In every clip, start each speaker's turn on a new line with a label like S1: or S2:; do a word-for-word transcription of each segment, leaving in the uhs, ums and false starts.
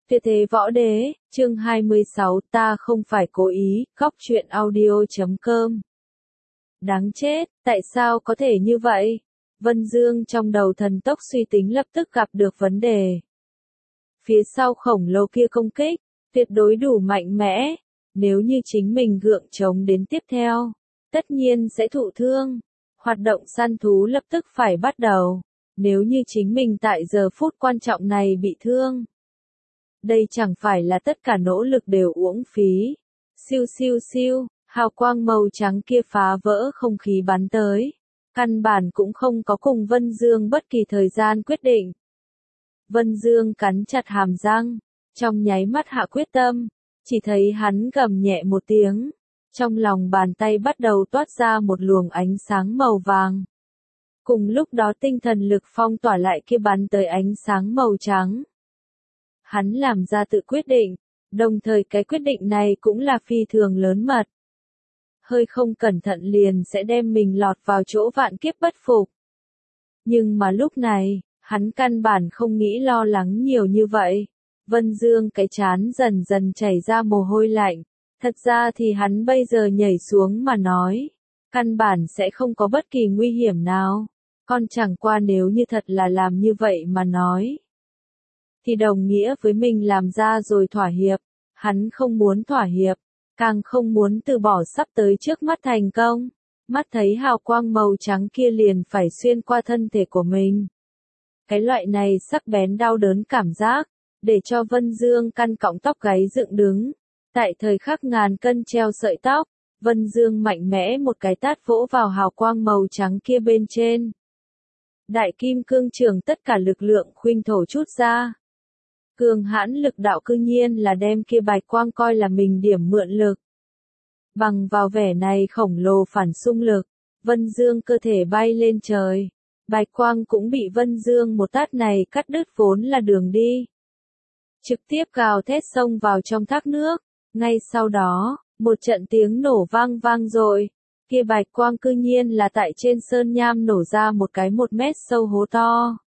S1: Tuyệt thế võ đế, chương hai mươi sáu, ta không phải cố ý, góc truyện audio chấm com. Đáng chết, tại sao có thể như vậy? Vân Dương trong đầu thần tốc suy tính lập tức gặp được vấn đề. Phía sau khổng lồ kia công kích, tuyệt đối đủ mạnh mẽ. Nếu như chính mình gượng chống đến tiếp theo, tất nhiên sẽ thụ thương. Hoạt động săn thú lập tức phải bắt đầu. Nếu như chính mình tại giờ phút quan trọng này bị thương, đây chẳng phải là tất cả nỗ lực đều uổng phí. Siêu siêu siêu, hào quang màu trắng kia phá vỡ không khí bắn tới. Căn bản cũng không có cùng Vân Dương bất kỳ thời gian quyết định. Vân Dương cắn chặt hàm răng, trong nháy mắt hạ quyết tâm, chỉ thấy hắn gầm nhẹ một tiếng. Trong lòng bàn tay bắt đầu toát ra một luồng ánh sáng màu vàng. Cùng lúc đó tinh thần lực phong tỏa lại kia bắn tới ánh sáng màu trắng. Hắn làm ra tự quyết định, đồng thời cái quyết định này cũng là phi thường lớn mật. Hơi không cẩn thận liền sẽ đem mình lọt vào chỗ vạn kiếp bất phục. Nhưng mà lúc này, hắn căn bản không nghĩ lo lắng nhiều như vậy. Vân Dương cái chán dần dần chảy ra mồ hôi lạnh. Thật ra thì hắn bây giờ nhảy xuống mà nói, căn bản sẽ không có bất kỳ nguy hiểm nào. Còn chẳng qua nếu như thật là làm như vậy mà nói, thì đồng nghĩa với mình làm ra rồi thỏa hiệp. Hắn không muốn thỏa hiệp, càng không muốn từ bỏ sắp tới trước mắt thành công. Mắt thấy hào quang màu trắng kia liền phải xuyên qua thân thể của mình. Cái loại này sắc bén đau đớn cảm giác, để cho Vân Dương căn cọng tóc gáy dựng đứng. Tại thời khắc ngàn cân treo sợi tóc, Vân Dương mạnh mẽ một cái tát vỗ vào hào quang màu trắng kia bên trên. Đại kim cương trường tất cả lực lượng khuynh thổ chút ra. Cường hãn lực đạo cư nhiên là đem kia bạch quang coi là mình điểm mượn lực. Bằng vào vẻ này khổng lồ phản xung lực, Vân Dương cơ thể bay lên trời. Bạch quang cũng bị Vân Dương một tát này cắt đứt vốn là đường đi. Trực tiếp gào thét xông vào trong thác nước. Ngay sau đó, một trận tiếng nổ vang vang rồi. Kia bạch quang cư nhiên là tại trên sơn nham nổ ra một cái một mét sâu hố to.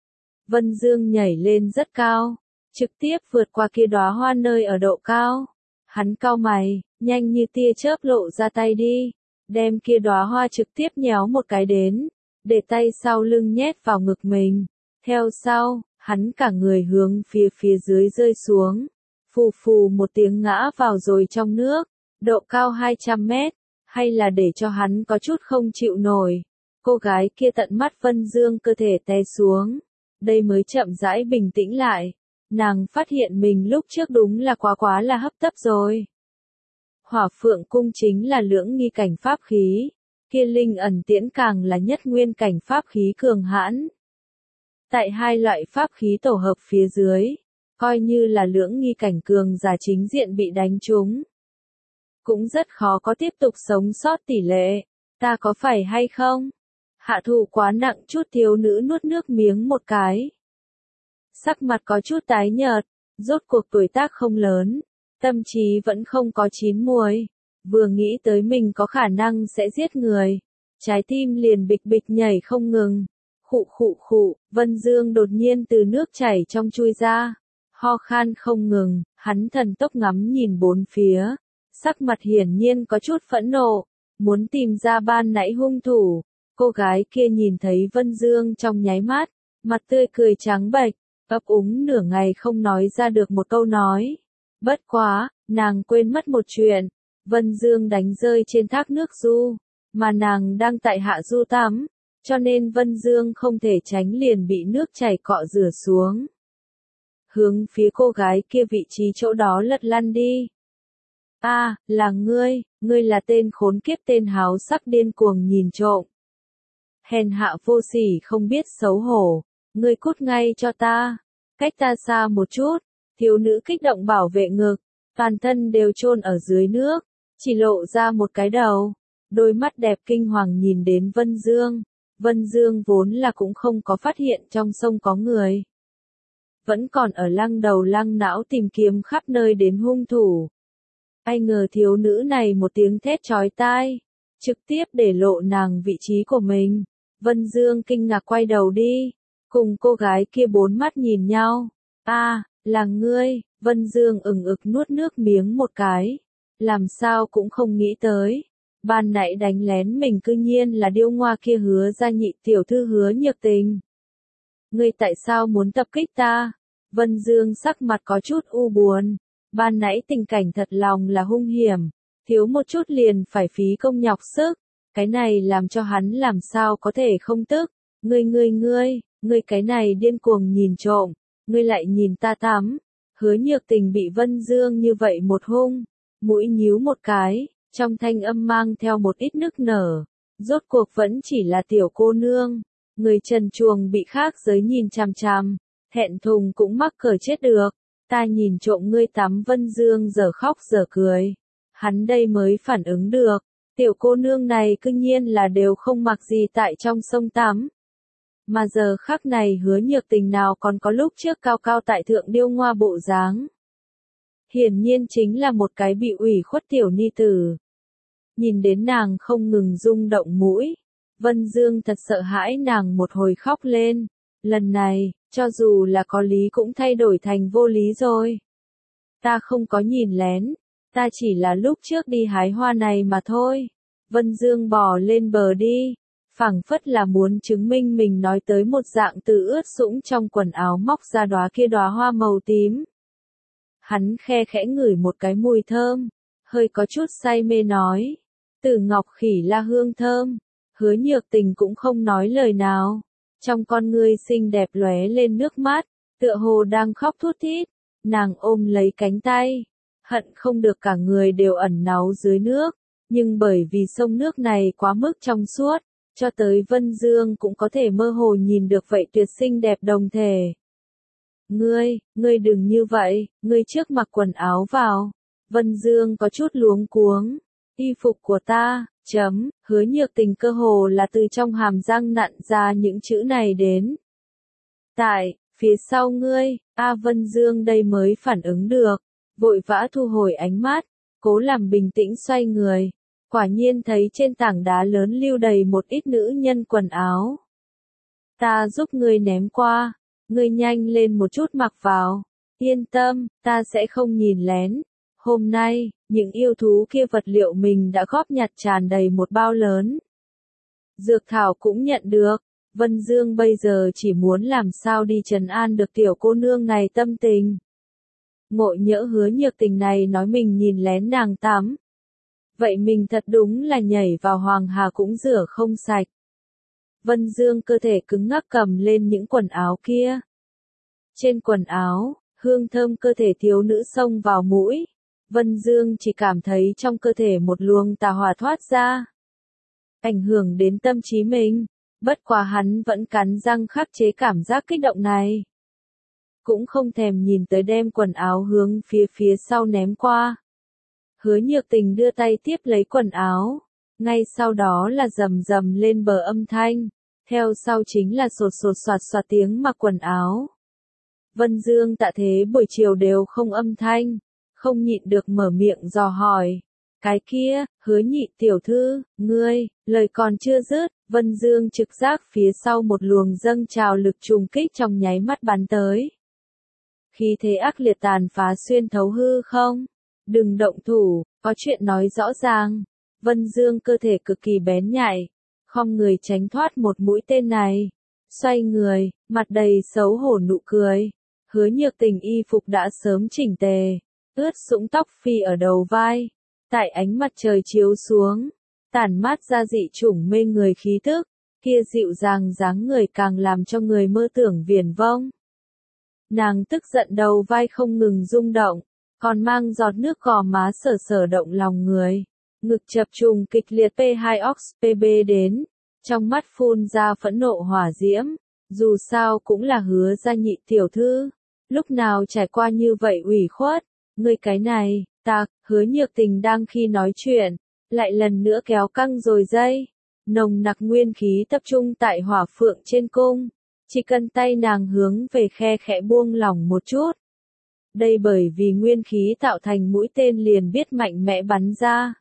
S1: Vân Dương nhảy lên rất cao, trực tiếp vượt qua kia đóa hoa nơi ở độ cao. Hắn cau mày, nhanh như tia chớp lộ ra tay đi, đem kia đóa hoa trực tiếp nhéo một cái đến, để tay sau lưng nhét vào ngực mình. Theo sau, hắn cả người hướng phía phía dưới rơi xuống. Phù phù một tiếng ngã vào rồi trong nước, độ cao hai trăm mét, hay là để cho hắn có chút không chịu nổi. Cô gái kia tận mắt Vân Dương cơ thể té xuống, đây mới chậm rãi bình tĩnh lại. Nàng phát hiện mình lúc trước đúng là quá quá là hấp tấp rồi. Hỏa Phượng cung chính là lưỡng nghi cảnh pháp khí, kia linh ẩn tiễn càng là nhất nguyên cảnh pháp khí cường hãn. Tại hai loại pháp khí tổ hợp phía dưới, coi như là lưỡng nghi cảnh cường giả chính diện bị đánh trúng, cũng rất khó có tiếp tục sống sót tỷ lệ. Ta có phải hay không? Hạ thủ quá nặng chút thiếu nữ nuốt nước miếng một cái. Sắc mặt có chút tái nhợt, rốt cuộc tuổi tác không lớn, tâm trí vẫn không có chín muồi. Vừa nghĩ tới mình có khả năng sẽ giết người, trái tim liền bịch bịch nhảy không ngừng. Khụ khụ khụ, Vân Dương đột nhiên từ nước chảy trong chui ra. Ho khan không ngừng, hắn thần tốc ngắm nhìn bốn phía. Sắc mặt hiển nhiên có chút phẫn nộ, muốn tìm ra ban nãy hung thủ. Cô gái kia nhìn thấy Vân Dương trong nháy mắt, mặt tươi cười trắng bệch, ấp úng nửa ngày không nói ra được một câu nói. Bất quá, nàng quên mất một chuyện, Vân Dương đánh rơi trên thác nước du, mà nàng đang tại hạ du tắm, cho nên Vân Dương không thể tránh liền bị nước chảy cọ rửa xuống. Hướng phía cô gái kia vị trí chỗ đó lật lăn đi. A, à, là ngươi, ngươi là tên khốn kiếp tên háo sắc điên cuồng nhìn trộm. Hèn hạ vô sỉ không biết xấu hổ, ngươi cút ngay cho ta, cách ta xa một chút. Thiếu nữ kích động bảo vệ ngực, toàn thân đều chôn ở dưới nước, chỉ lộ ra một cái đầu, đôi mắt đẹp kinh hoàng nhìn đến Vân Dương. Vân Dương vốn là cũng không có phát hiện trong sông có người, vẫn còn ở lăng đầu lăng não tìm kiếm khắp nơi đến hung thủ. Ai ngờ thiếu nữ này một tiếng thét chói tai, trực tiếp để lộ nàng vị trí của mình. Vân Dương kinh ngạc quay đầu đi, cùng cô gái kia bốn mắt nhìn nhau. A, à, là ngươi, Vân Dương ừng ực nuốt nước miếng một cái. Làm sao cũng không nghĩ tới. Ban nãy đánh lén mình cư nhiên là điêu ngoa kia Hứa gia nhị tiểu thư Hứa Nhược Tình. Ngươi tại sao muốn tập kích ta? Vân Dương sắc mặt có chút u buồn. Ban nãy tình cảnh thật lòng là hung hiểm. Thiếu một chút liền phải phí công nhọc sức. Cái này làm cho hắn làm sao có thể không tức. Ngươi ngươi ngươi, ngươi cái này điên cuồng nhìn trộm. Ngươi lại nhìn ta tắm. Hứa Nhược Tình bị Vân Dương như vậy một hung. Mũi nhíu một cái, trong thanh âm mang theo một ít nức nở. Rốt cuộc vẫn chỉ là tiểu cô nương. Người trần truồng bị khác giới nhìn chằm chằm. Thẹn thùng cũng mắc cỡ chết được. Ta nhìn trộm ngươi tắm. Vân Dương giờ khóc giờ cười. Hắn đây mới phản ứng được. Tiểu cô nương này cư nhiên là đều không mặc gì tại trong sông tắm. Mà giờ khắc này Hứa Nhược Tình nào còn có lúc trước cao cao tại thượng điêu ngoa bộ dáng. Hiển nhiên chính là một cái bị ủy khuất tiểu ni tử. Nhìn đến nàng không ngừng rung động mũi. Vân Dương thật sợ hãi nàng một hồi khóc lên. Lần này, cho dù là có lý cũng thay đổi thành vô lý rồi. Ta không có nhìn lén. Ta chỉ là lúc trước đi hái hoa này mà thôi. Vân Dương bò lên bờ đi. Phảng phất là muốn chứng minh mình nói tới một dạng từ ướt sũng trong quần áo móc ra đóa kia đóa hoa màu tím. Hắn khe khẽ ngửi một cái mùi thơm. Hơi có chút say mê nói. Từ ngọc khỉ la hương thơm. Hứa Nhược Tình cũng không nói lời nào. Trong con ngươi xinh đẹp lóe lên nước mắt. Tựa hồ đang khóc thút thít. Nàng ôm lấy cánh tay. Hận không được cả người đều ẩn náu dưới nước. Nhưng bởi vì sông nước này quá mức trong suốt. Cho tới Vân Dương cũng có thể mơ hồ nhìn được vậy tuyệt xinh đẹp đồng thể. Ngươi, ngươi đừng như vậy, ngươi trước mặc quần áo vào. Vân Dương có chút luống cuống. Y phục của ta, chấm, Hứa Nhược Tình cơ hồ là từ trong hàm răng nặn ra những chữ này đến. Tại, phía sau ngươi, A Vân Dương đây mới phản ứng được. Vội vã thu hồi ánh mắt, cố làm bình tĩnh xoay người. Quả nhiên thấy trên tảng đá lớn lưu đầy một ít nữ nhân quần áo. Ta giúp ngươi ném qua, ngươi nhanh lên một chút mặc vào. Yên tâm, ta sẽ không nhìn lén. Hôm nay, những yêu thú kia vật liệu mình đã góp nhặt tràn đầy một bao lớn. Dược thảo cũng nhận được. Vân Dương bây giờ chỉ muốn làm sao đi trấn an được tiểu cô nương này tâm tình. Ngộ nhỡ Hứa Nhược Tình này nói mình nhìn lén nàng tắm. Vậy mình thật đúng là nhảy vào hoàng hà cũng rửa không sạch. Vân Dương cơ thể cứng ngắc cầm lên những quần áo kia. Trên quần áo, hương thơm cơ thể thiếu nữ xông vào mũi. Vân Dương chỉ cảm thấy trong cơ thể một luồng tà hỏa thoát ra. Ảnh hưởng đến tâm trí mình. Bất quá hắn vẫn cắn răng khắc chế cảm giác kích động này. Cũng không thèm nhìn tới đem quần áo hướng phía phía sau ném qua. Hứa Nhược Tình đưa tay tiếp lấy quần áo. Ngay sau đó là rầm rầm lên bờ âm thanh. Theo sau chính là sột sột soạt soạt tiếng mặc quần áo. Vân Dương tạ thế buổi chiều đều không âm thanh. Không nhịn được mở miệng dò hỏi. Cái kia, Hứa nhị tiểu thư, ngươi, lời còn chưa dứt. Vân Dương trực giác phía sau một luồng dâng trào lực trùng kích trong nháy mắt bắn tới. Khí thế ác liệt tàn phá xuyên thấu hư không? Đừng động thủ, có chuyện nói rõ ràng. Vân Dương cơ thể cực kỳ bén nhạy, khom người tránh thoát một mũi tên này. Xoay người, mặt đầy xấu hổ nụ cười. Hứa Nhược Tình y phục đã sớm chỉnh tề, ướt sũng tóc phi ở đầu vai. Tại ánh mặt trời chiếu xuống, tản mát ra dị chủng mê người khí tức, kia dịu dàng dáng người càng làm cho người mơ tưởng viển vông. Nàng tức giận đầu vai không ngừng rung động, còn mang giọt nước gò má sở sở động lòng người. Ngực chập trùng kịch liệt P hai O X P B đến, trong mắt phun ra phẫn nộ hỏa diễm, dù sao cũng là Hứa gia nhị tiểu thư, lúc nào trải qua như vậy ủy khuất, ngươi cái này, ta, Hứa Nhược Tình đang khi nói chuyện, lại lần nữa kéo căng rồi dây, nồng nặc nguyên khí tập trung tại hỏa phượng trên cung, chỉ cần tay nàng hướng về khe khẽ buông lỏng một chút. Đây bởi vì nguyên khí tạo thành mũi tên liền biết mạnh mẽ bắn ra.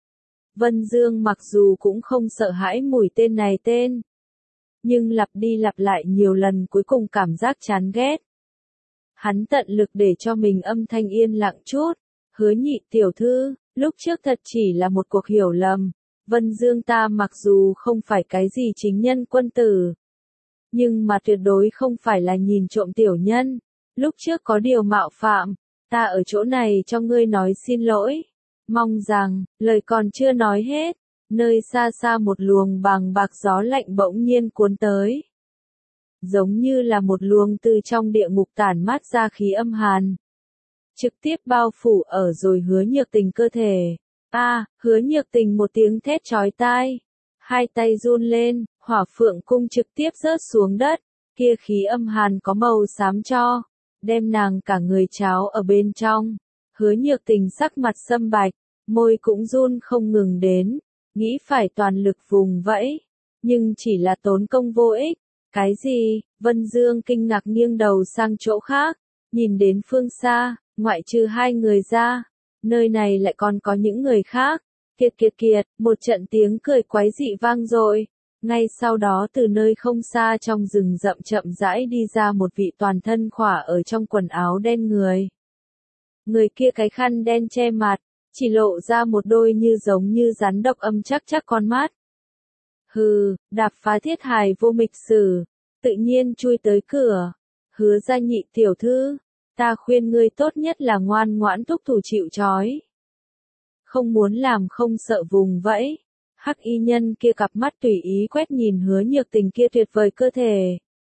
S1: Vân Dương mặc dù cũng không sợ hãi mũi tên này tên, nhưng lặp đi lặp lại nhiều lần cuối cùng cảm giác chán ghét. Hắn tận lực để cho mình âm thanh yên lặng chút. Hứa Nhị tiểu thư, lúc trước thật chỉ là một cuộc hiểu lầm. Vân Dương ta mặc dù không phải cái gì chính nhân quân tử, nhưng mà tuyệt đối không phải là nhìn trộm tiểu nhân. Lúc trước có điều mạo phạm, ta ở chỗ này cho ngươi nói xin lỗi. Mong rằng, lời còn chưa nói hết, nơi xa xa một luồng bàng bạc gió lạnh bỗng nhiên cuốn tới. Giống như là một luồng từ trong địa ngục tản mát ra khí âm hàn. Trực tiếp bao phủ ở rồi Hứa Nhược Tình cơ thể. A, à, Hứa Nhược Tình một tiếng thét chói tai. Hai tay run lên, hỏa phượng cung trực tiếp rớt xuống đất. Kia khí âm hàn có màu xám cho, đem nàng cả người cháo ở bên trong. Hứa Nhược Tình sắc mặt sâm bạch, môi cũng run không ngừng đến. Nghĩ phải toàn lực vùng vẫy, nhưng chỉ là tốn công vô ích. Cái gì? Vân Dương kinh ngạc nghiêng đầu sang chỗ khác, nhìn đến phương xa, ngoại trừ hai người ra, nơi này lại còn có những người khác. Kiệt kiệt kiệt, một trận tiếng cười quái dị vang dội. Ngay sau đó từ nơi không xa trong rừng rậm chậm rãi đi ra một vị toàn thân khỏa ở trong quần áo đen người. Người kia cái khăn đen che mặt, chỉ lộ ra một đôi như giống như rắn độc âm chắc chắc con mắt. Hừ, đạp phá thiết hài vô mịch sử, tự nhiên chui tới cửa. Hứa gia Nhị tiểu thư, ta khuyên ngươi tốt nhất là ngoan ngoãn thúc thủ chịu trói. Không muốn làm không sợ vùng vẫy. Hắc y nhân kia cặp mắt tùy ý quét nhìn Hứa Nhược Tình kia tuyệt vời cơ thể.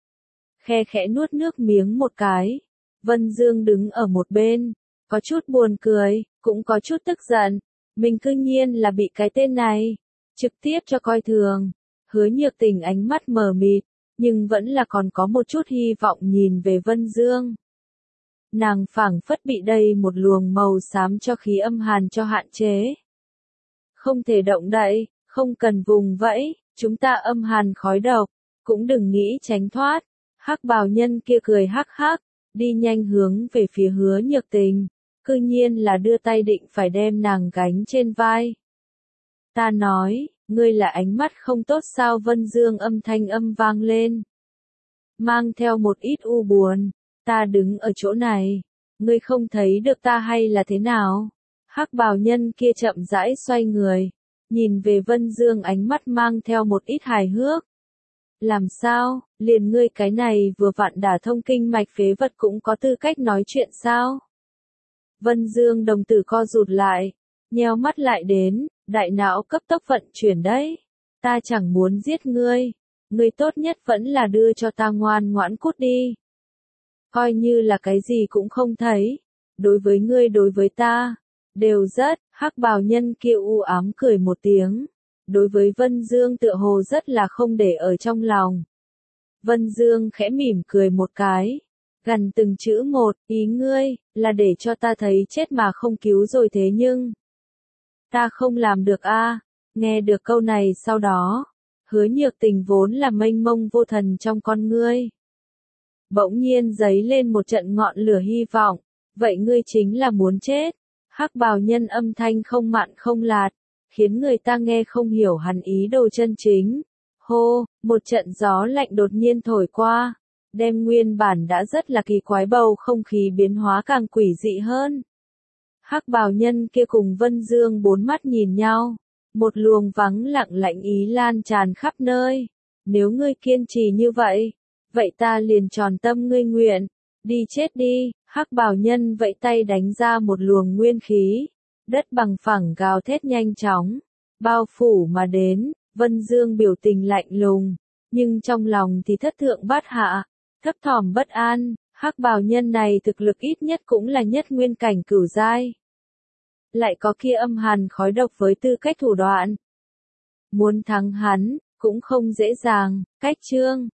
S1: Khe khẽ nuốt nước miếng một cái. Vân Dương đứng ở một bên, có chút buồn cười, cũng có chút tức giận. Mình cư nhiên là bị cái tên này trực tiếp cho coi thường. Hứa Nhược Tình ánh mắt mờ mịt, nhưng vẫn là còn có một chút hy vọng nhìn về Vân Dương. Nàng phảng phất bị đây một luồng màu xám cho khí âm hàn cho hạn chế. Không thể động đậy, không cần vùng vẫy, chúng ta âm hàn khói độc, cũng đừng nghĩ tránh thoát. Hắc bào nhân kia cười hắc hắc, đi nhanh hướng về phía Hứa Nhược Tình, cư nhiên là đưa tay định phải đem nàng gánh trên vai. Ta nói, ngươi là ánh mắt không tốt sao? Vân Dương âm thanh âm vang lên, mang theo một ít u buồn. Ta đứng ở chỗ này, ngươi không thấy được ta hay là thế nào? Hắc bào nhân kia chậm rãi xoay người, nhìn về Vân Dương ánh mắt mang theo một ít hài hước. Làm sao, liền ngươi cái này vừa vặn đả thông kinh mạch phế vật cũng có tư cách nói chuyện sao? Vân Dương đồng tử co rụt lại, nheo mắt lại đến, đại não cấp tốc vận chuyển đấy. Ta chẳng muốn giết ngươi, ngươi tốt nhất vẫn là đưa cho ta ngoan ngoãn cút đi. Coi như là cái gì cũng không thấy, đối với ngươi đối với ta, đều rất. Hắc bào nhân kia u ám cười một tiếng, đối với Vân Dương tựa hồ rất là không để ở trong lòng. Vân Dương khẽ mỉm cười một cái, gần từng chữ một, ý ngươi, là để cho ta thấy chết mà không cứu rồi thế nhưng. Ta không làm được a. Nghe được câu này sau đó, Hứa Nhược Tình vốn là mênh mông vô thần trong con ngươi. Bỗng nhiên giấy lên một trận ngọn lửa hy vọng, vậy ngươi chính là muốn chết. Hắc bào nhân âm thanh không mặn không lạt, khiến người ta nghe không hiểu hắn ý đồ chân chính. Hô, một trận gió lạnh đột nhiên thổi qua, đem nguyên bản đã rất là kỳ quái bầu không khí biến hóa càng quỷ dị hơn. Hắc bào nhân kia cùng Vân Dương bốn mắt nhìn nhau, một luồng vắng lặng lạnh ý lan tràn khắp nơi. Nếu ngươi kiên trì như vậy, vậy ta liền tròn tâm ngươi nguyện, đi chết đi. Hắc bào nhân vẫy tay đánh ra một luồng nguyên khí, đất bằng phẳng gào thét nhanh chóng, bao phủ mà đến. Vân Dương biểu tình lạnh lùng, nhưng trong lòng thì thất thượng bát hạ, thấp thỏm bất an. Hắc bào nhân này thực lực ít nhất cũng là nhất nguyên cảnh cửu giai, lại có kia âm hàn khói độc với tư cách thủ đoạn. Muốn thắng hắn, cũng không dễ dàng. Cách chương